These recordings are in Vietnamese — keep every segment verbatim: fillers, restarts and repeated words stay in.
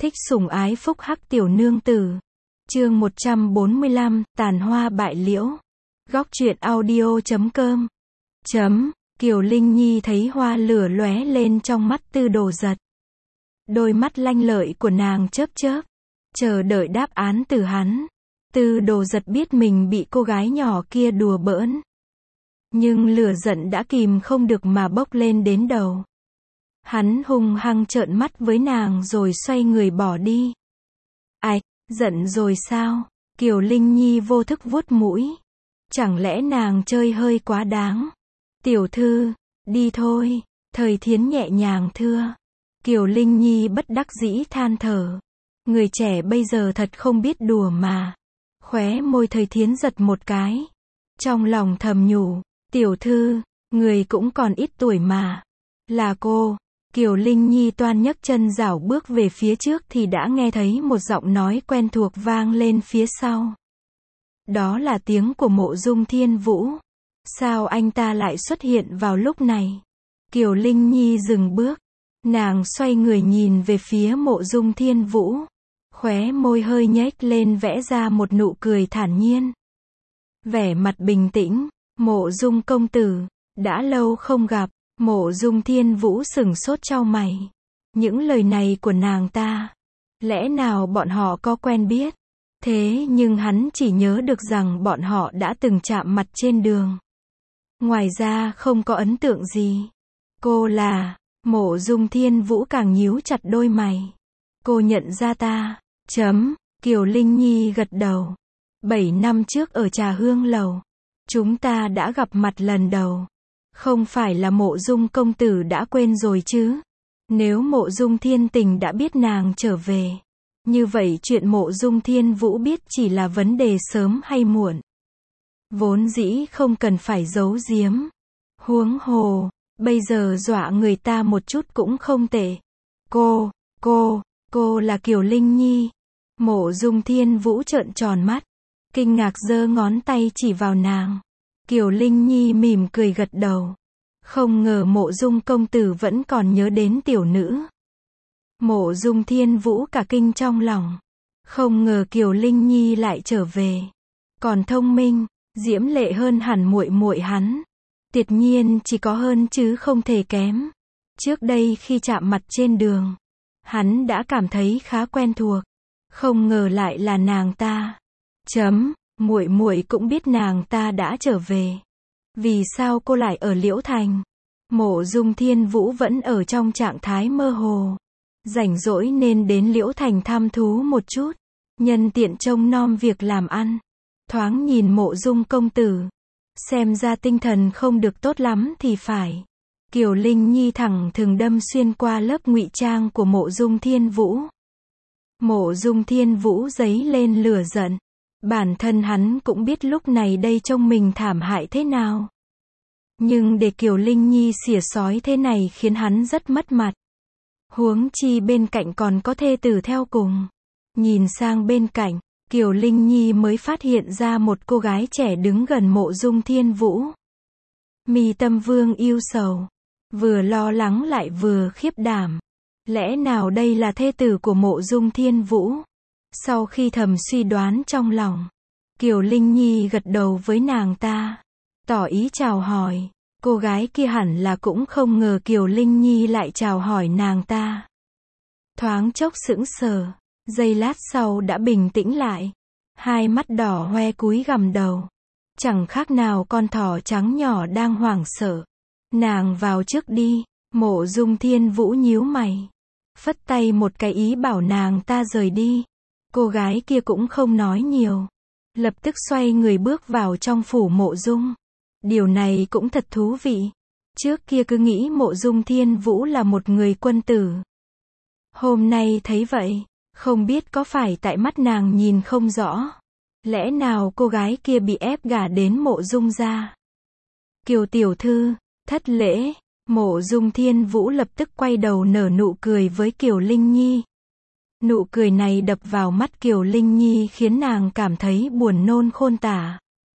Thích sủng ái phúc hắc tiểu nương tử. Chương một trăm bốn mươi lăm, tàn hoa bại liễu. Góc truyện audio chấm com. Chấm, Kiều Linh Nhi thấy hoa lửa lóe lên trong mắt Tư Đồ Giật. Đôi mắt lanh lợi của nàng chớp chớp, chờ đợi đáp án từ hắn. Tư Đồ Giật biết mình bị cô gái nhỏ kia đùa bỡn. Nhưng lửa giận đã kìm không được mà bốc lên đến đầu. Hắn hung hăng trợn mắt với nàng rồi xoay người bỏ đi. Ai, giận rồi sao? Kiều Linh Nhi vô thức vuốt mũi. Chẳng lẽ nàng chơi hơi quá đáng? Tiểu thư, đi thôi. Thời Thiến nhẹ nhàng thưa. Kiều Linh Nhi bất đắc dĩ than thở. Người trẻ bây giờ thật không biết đùa mà. Khóe môi Thời Thiến giật một cái. Trong lòng thầm nhủ, tiểu thư, người cũng còn ít tuổi mà. Là cô. Kiều Linh Nhi toan nhấc chân rảo bước về phía trước thì đã nghe thấy một giọng nói quen thuộc vang lên phía sau. Đó là tiếng của Mộ Dung Thiên Vũ. Sao anh ta lại xuất hiện vào lúc này? Kiều Linh Nhi dừng bước. Nàng xoay người nhìn về phía Mộ Dung Thiên Vũ. Khóe môi hơi nhếch lên vẽ ra một nụ cười thản nhiên. Vẻ mặt bình tĩnh. Mộ Dung công tử, đã lâu không gặp. Mộ Dung Thiên Vũ sửng sốt chau mày. Những lời này của nàng ta, lẽ nào bọn họ có quen biết? Thế nhưng hắn chỉ nhớ được rằng bọn họ đã từng chạm mặt trên đường. Ngoài ra không có ấn tượng gì. Cô là... Mộ Dung Thiên Vũ càng nhíu chặt đôi mày. Cô nhận ra ta. Chấm. Kiều Linh Nhi gật đầu. Bảy năm trước ở Trà Hương Lầu, chúng ta đã gặp mặt lần đầu. Không phải là Mộ Dung công tử đã quên rồi chứ? Nếu Mộ Dung Thiên Tình đã biết nàng trở về, như vậy chuyện Mộ Dung Thiên Vũ biết chỉ là vấn đề sớm hay muộn. Vốn dĩ không cần phải giấu giếm. Huống hồ, bây giờ dọa người ta một chút cũng không tệ. Cô, cô, cô là Kiều Linh Nhi. Mộ Dung Thiên Vũ trợn tròn mắt, kinh ngạc giơ ngón tay chỉ vào nàng. Kiều Linh Nhi mỉm cười gật đầu. Không ngờ Mộ Dung công tử vẫn còn nhớ đến tiểu nữ. Mộ Dung Thiên Vũ cả kinh trong lòng. Không ngờ Kiều Linh Nhi lại trở về. Còn thông minh, diễm lệ hơn hẳn muội muội hắn. Tuyệt nhiên chỉ có hơn chứ không thể kém. Trước đây khi chạm mặt trên đường, hắn đã cảm thấy khá quen thuộc. Không ngờ lại là nàng ta. Chấm. Muội muội cũng biết nàng ta đã trở về. Vì sao cô lại ở Liễu Thành? Mộ Dung Thiên Vũ vẫn ở trong trạng thái mơ hồ. Rảnh rỗi nên đến Liễu Thành thăm thú một chút. Nhân tiện trông nom việc làm ăn. Thoáng nhìn Mộ Dung công tử. Xem ra tinh thần không được tốt lắm thì phải. Kiều Linh Nhi thẳng thừng đâm xuyên qua lớp ngụy trang của Mộ Dung Thiên Vũ. Mộ Dung Thiên Vũ giấy lên lửa giận. Bản thân hắn cũng biết lúc này đây trông mình thảm hại thế nào. Nhưng để Kiều Linh Nhi xỉa xói thế này khiến hắn rất mất mặt. Huống chi bên cạnh còn có thê tử theo cùng. Nhìn sang bên cạnh, Kiều Linh Nhi mới phát hiện ra một cô gái trẻ đứng gần Mộ Dung Thiên Vũ. Mi tâm vương yêu sầu. Vừa lo lắng lại vừa khiếp đảm. Lẽ nào đây là thê tử của Mộ Dung Thiên Vũ? Sau khi thầm suy đoán trong lòng, Kiều Linh Nhi gật đầu với nàng ta, tỏ ý chào hỏi. Cô gái kia hẳn là cũng không ngờ Kiều Linh Nhi lại chào hỏi nàng ta. Thoáng chốc sững sờ, giây lát sau đã bình tĩnh lại. Hai mắt đỏ hoe cúi gằm đầu. Chẳng khác nào con thỏ trắng nhỏ đang hoảng sợ. Nàng vào trước đi. Mộ Dung Thiên Vũ nhíu mày, phất tay một cái ý bảo nàng ta rời đi. Cô gái kia cũng không nói nhiều. Lập tức xoay người bước vào trong phủ Mộ Dung. Điều này cũng thật thú vị. Trước kia cứ nghĩ Mộ Dung Thiên Vũ là một người quân tử. Hôm nay thấy vậy, không biết có phải tại mắt nàng nhìn không rõ. Lẽ nào cô gái kia bị ép gả đến Mộ Dung gia? Kiều tiểu thư, thất lễ. Mộ Dung Thiên Vũ lập tức quay đầu nở nụ cười với Kiều Linh Nhi. Nụ cười này đập vào mắt Kiều Linh Nhi khiến nàng cảm thấy buồn nôn khôn tả.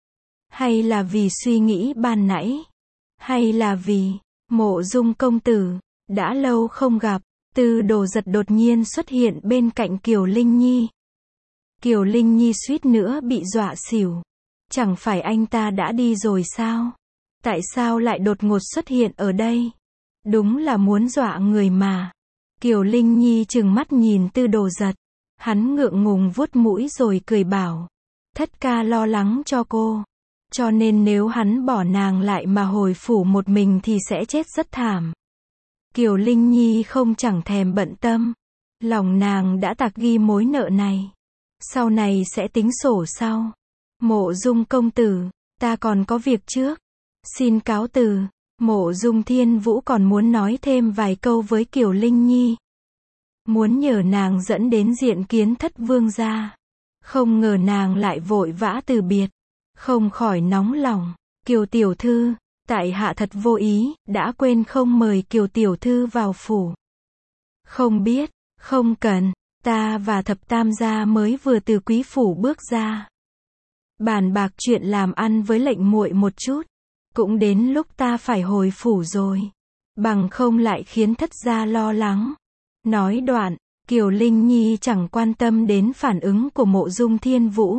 Hay là vì suy nghĩ ban nãy? Hay là vì, Mộ Dung công tử, đã lâu không gặp, Tư Đồ Giật đột nhiên xuất hiện bên cạnh Kiều Linh Nhi. Kiều Linh Nhi suýt nữa bị dọa xỉu. Chẳng phải anh ta đã đi rồi sao? Tại sao lại đột ngột xuất hiện ở đây? Đúng là muốn dọa người mà. Kiều Linh Nhi trừng mắt nhìn Tư Đồ Giật. Hắn ngượng ngùng vuốt mũi rồi cười bảo. Thất ca lo lắng cho cô. Cho nên nếu hắn bỏ nàng lại mà hồi phủ một mình thì sẽ chết rất thảm. Kiều Linh Nhi không chẳng thèm bận tâm. Lòng nàng đã tạc ghi mối nợ này. Sau này sẽ tính sổ sau. Mộ Dung công tử, ta còn có việc trước. Xin cáo từ. Mộ Dung Thiên Vũ còn muốn nói thêm vài câu với Kiều Linh Nhi. Muốn nhờ nàng dẫn đến diện kiến Thất vương gia. Không ngờ nàng lại vội vã từ biệt. Không khỏi nóng lòng. Kiều tiểu thư, tại hạ thật vô ý, đã quên không mời Kiều tiểu thư vào phủ. Không biết, không cần, ta và Thập tam gia mới vừa từ quý phủ bước ra. Bàn bạc chuyện làm ăn với lệnh muội một chút. Cũng đến lúc ta phải hồi phủ rồi. Bằng không lại khiến Thất gia lo lắng. Nói đoạn, Kiều Linh Nhi chẳng quan tâm đến phản ứng của Mộ Dung Thiên Vũ.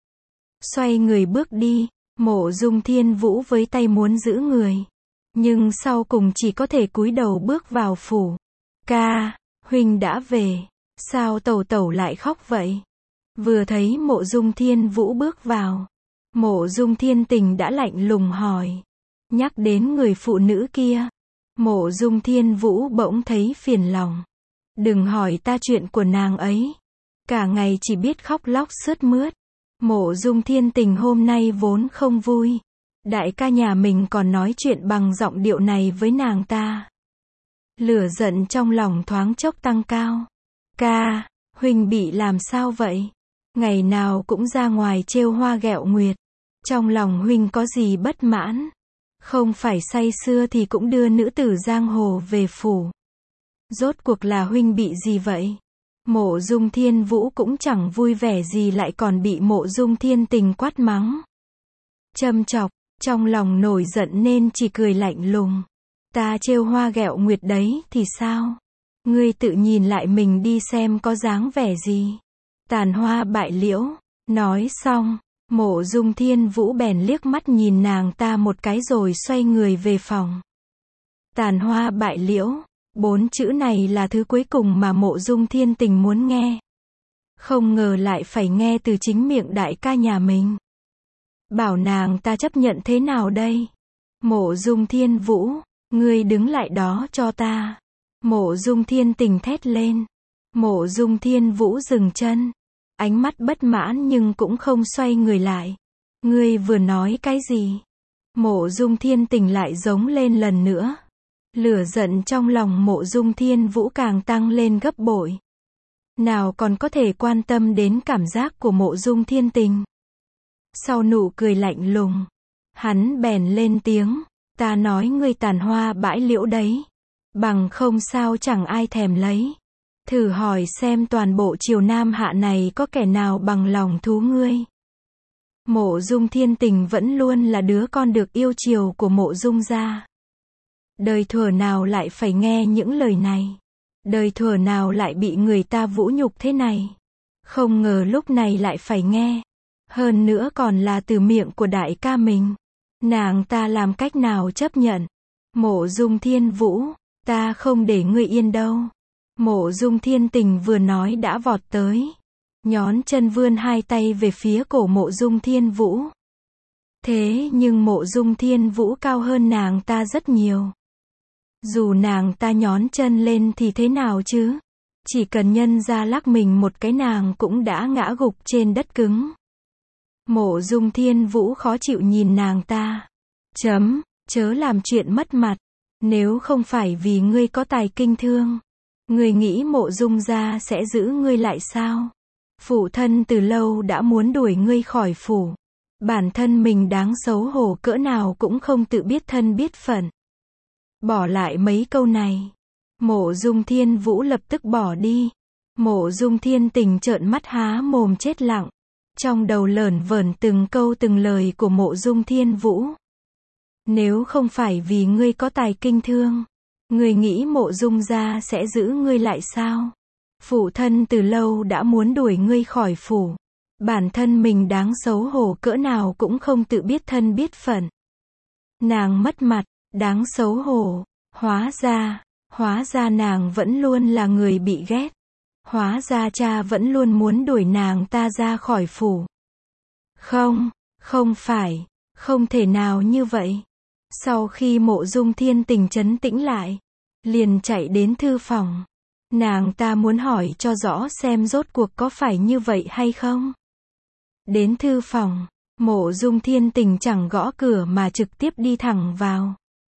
Xoay người bước đi, Mộ Dung Thiên Vũ với tay muốn giữ người. Nhưng sau cùng chỉ có thể cúi đầu bước vào phủ. Ca, huynh đã về. Sao tẩu tẩu lại khóc vậy? Vừa thấy Mộ Dung Thiên Vũ bước vào. Mộ Dung Thiên Tình đã lạnh lùng hỏi. Nhắc đến người phụ nữ kia. Mộ Dung Thiên Vũ bỗng thấy phiền lòng. Đừng hỏi ta chuyện của nàng ấy. Cả ngày chỉ biết khóc lóc sướt mướt. Mộ Dung Thiên Tình hôm nay vốn không vui. Đại ca nhà mình còn nói chuyện bằng giọng điệu này với nàng ta. Lửa giận trong lòng thoáng chốc tăng cao. Ca, huynh bị làm sao vậy? Ngày nào cũng ra ngoài trêu hoa ghẹo nguyệt. Trong lòng huynh có gì bất mãn? Không phải say sưa thì cũng đưa nữ tử giang hồ về phủ. Rốt cuộc là huynh bị gì vậy? Mộ Dung Thiên Vũ cũng chẳng vui vẻ gì lại còn bị Mộ Dung Thiên Tình quát mắng. Châm chọc, trong lòng nổi giận nên chỉ cười lạnh lùng. Ta trêu hoa ghẹo nguyệt đấy thì sao? Ngươi tự nhìn lại mình đi xem có dáng vẻ gì. Tàn hoa bại liễu. Nói xong, Mộ Dung Thiên Vũ bèn liếc mắt nhìn nàng ta một cái rồi xoay người về phòng. Tàn hoa bại liễu. Bốn chữ này là thứ cuối cùng mà Mộ Dung Thiên Tình muốn nghe. Không ngờ lại phải nghe từ chính miệng đại ca nhà mình. Bảo nàng ta chấp nhận thế nào đây? Mộ Dung Thiên Vũ, ngươi đứng lại đó cho ta. Mộ Dung Thiên Tình thét lên. Mộ Dung Thiên Vũ dừng chân. Ánh mắt bất mãn nhưng cũng không xoay người lại. Ngươi vừa nói cái gì? Mộ Dung Thiên Tình lại giống lên lần nữa. Lửa giận trong lòng Mộ Dung Thiên Vũ càng tăng lên gấp bội. Nào còn có thể quan tâm đến cảm giác của Mộ Dung Thiên Tình. Sau nụ cười lạnh lùng, hắn bèn lên tiếng. Ta nói ngươi tàn hoa bãi liễu đấy. Bằng không sao chẳng ai thèm lấy. Thử hỏi xem toàn bộ triều Nam Hạ này có kẻ nào bằng lòng thú ngươi. Mộ Dung Thiên Tình vẫn luôn là đứa con được yêu chiều của Mộ Dung gia. Đời thuở nào lại phải nghe những lời này. Đời thuở nào lại bị người ta vũ nhục thế này. Không ngờ lúc này lại phải nghe. Hơn nữa còn là từ miệng của đại ca mình. Nàng ta làm cách nào chấp nhận? Mộ Dung Thiên Vũ, ta không để ngươi yên đâu. Mộ Dung Thiên Tình vừa nói đã vọt tới. Nhón chân vươn hai tay về phía cổ Mộ Dung Thiên Vũ. Thế nhưng Mộ Dung Thiên Vũ cao hơn nàng ta rất nhiều. Dù nàng ta nhón chân lên thì thế nào chứ? Chỉ cần nhân ra lắc mình một cái nàng cũng đã ngã gục trên đất cứng. Mộ Dung Thiên Vũ khó chịu nhìn nàng ta. Chấm, chớ làm chuyện mất mặt. Nếu không phải vì ngươi có tài kinh thương, ngươi nghĩ Mộ Dung gia sẽ giữ ngươi lại sao? Phụ thân từ lâu đã muốn đuổi ngươi khỏi phủ. Bản thân mình đáng xấu hổ cỡ nào cũng không tự biết thân biết phận. Bỏ lại mấy câu này. Mộ Dung Thiên Vũ lập tức bỏ đi. Mộ Dung Thiên Tình trợn mắt há mồm chết lặng. Trong đầu lởn vởn từng câu từng lời của Mộ Dung Thiên Vũ. Nếu không phải vì ngươi có tài kinh thương, Ngươi nghĩ Mộ Dung gia sẽ giữ ngươi lại sao? Phụ thân từ lâu đã muốn đuổi ngươi khỏi phủ. Bản thân mình đáng xấu hổ cỡ nào cũng không tự biết thân biết phận. Nàng mất mặt, đáng xấu hổ. Hóa ra, hóa ra nàng vẫn luôn là người bị ghét. Hóa ra cha vẫn luôn muốn đuổi nàng ta ra khỏi phủ. Không, không phải, không thể nào như vậy. Sau khi Mộ Dung Thiên Tình trấn tĩnh lại, liền chạy đến thư phòng. Nàng ta muốn hỏi cho rõ xem rốt cuộc có phải như vậy hay không. Đến thư phòng, Mộ Dung Thiên Tình chẳng gõ cửa mà trực tiếp đi thẳng vào.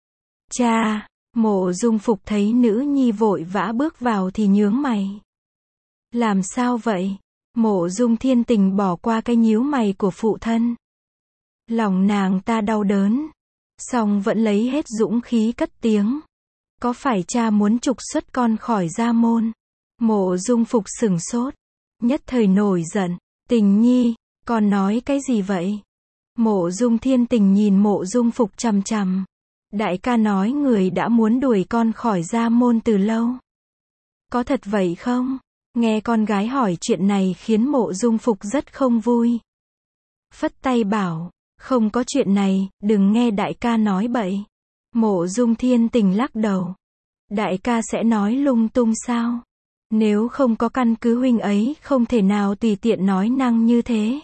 Cha, Mộ Dung Phục thấy nữ nhi vội vã bước vào thì nhướng mày. Làm sao vậy? Mộ Dung Thiên Tình bỏ qua cái nhíu mày của phụ thân. Lòng nàng ta đau đớn, song vẫn lấy hết dũng khí cất tiếng. Có phải cha muốn trục xuất con khỏi gia môn? Mộ Dung Phục sửng sốt, nhất thời nổi giận. Tình nhi, con nói cái gì vậy? Mộ Dung Thiên Tình nhìn Mộ Dung Phục chằm chằm. Đại ca nói người đã muốn đuổi con khỏi gia môn từ lâu. Có thật vậy không? Nghe con gái hỏi chuyện này khiến Mộ Dung Phục rất không vui. Phất tay bảo, không có chuyện này, đừng nghe đại ca nói bậy. Mộ Dung Thiên Tình lắc đầu. Đại ca sẽ nói lung tung sao? Nếu không có căn cứ huynh ấy không thể nào tùy tiện nói năng như thế.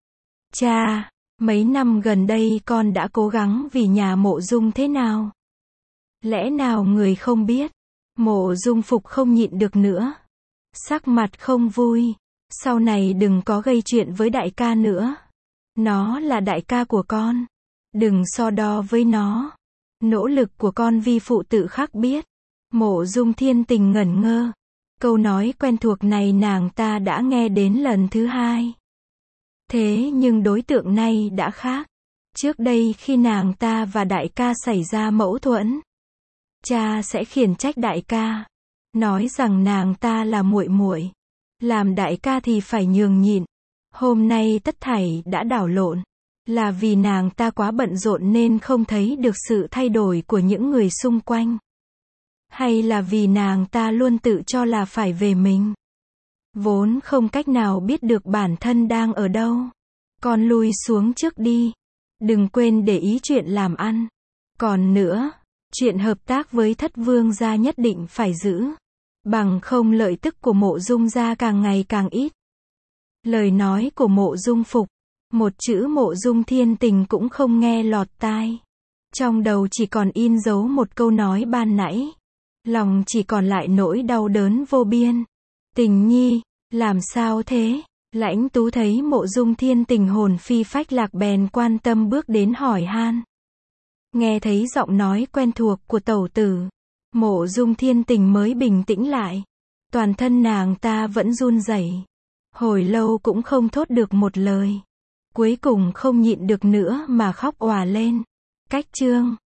Cha, mấy năm gần đây con đã cố gắng vì nhà Mộ Dung thế nào? Lẽ nào người không biết? Mộ Dung Phục không nhịn được nữa. Sắc mặt không vui. Sau này đừng có gây chuyện với đại ca nữa. Nó là đại ca của con. Đừng so đo với nó. Nỗ lực của con vi phụ tự khắc biết. Mộ Dung Thiên Tình ngẩn ngơ. Câu nói quen thuộc này nàng ta đã nghe đến lần thứ hai. Thế nhưng đối tượng này đã khác. Trước đây khi nàng ta và đại ca xảy ra mâu thuẫn, cha sẽ khiển trách đại ca, nói rằng nàng ta là muội muội, làm đại ca thì phải nhường nhịn. Hôm nay tất thảy đã đảo lộn, là vì nàng ta quá bận rộn nên không thấy được sự thay đổi của những người xung quanh. Hay là vì nàng ta luôn tự cho là phải về mình, vốn không cách nào biết được bản thân đang ở đâu. Con lui xuống trước đi. Đừng quên để ý chuyện làm ăn. Còn nữa, chuyện hợp tác với Thất Vương gia nhất định phải giữ. Bằng không lợi tức của Mộ Dung gia càng ngày càng ít. Lời nói của Mộ Dung Phục, một chữ Mộ Dung Thiên Tình cũng không nghe lọt tai. Trong đầu chỉ còn in dấu một câu nói ban nãy. Lòng chỉ còn lại nỗi đau đớn vô biên. Tình nhi, làm sao thế? Lãnh Tú thấy Mộ Dung Thiên Tình hồn phi phách lạc bèn quan tâm bước đến hỏi han. Nghe thấy giọng nói quen thuộc của tẩu tử, Mộ Dung Thiên Tình mới bình tĩnh lại. Toàn thân nàng ta vẫn run rẩy, hồi lâu cũng không thốt được một lời. Cuối cùng không nhịn được nữa mà khóc òa lên. Cách chương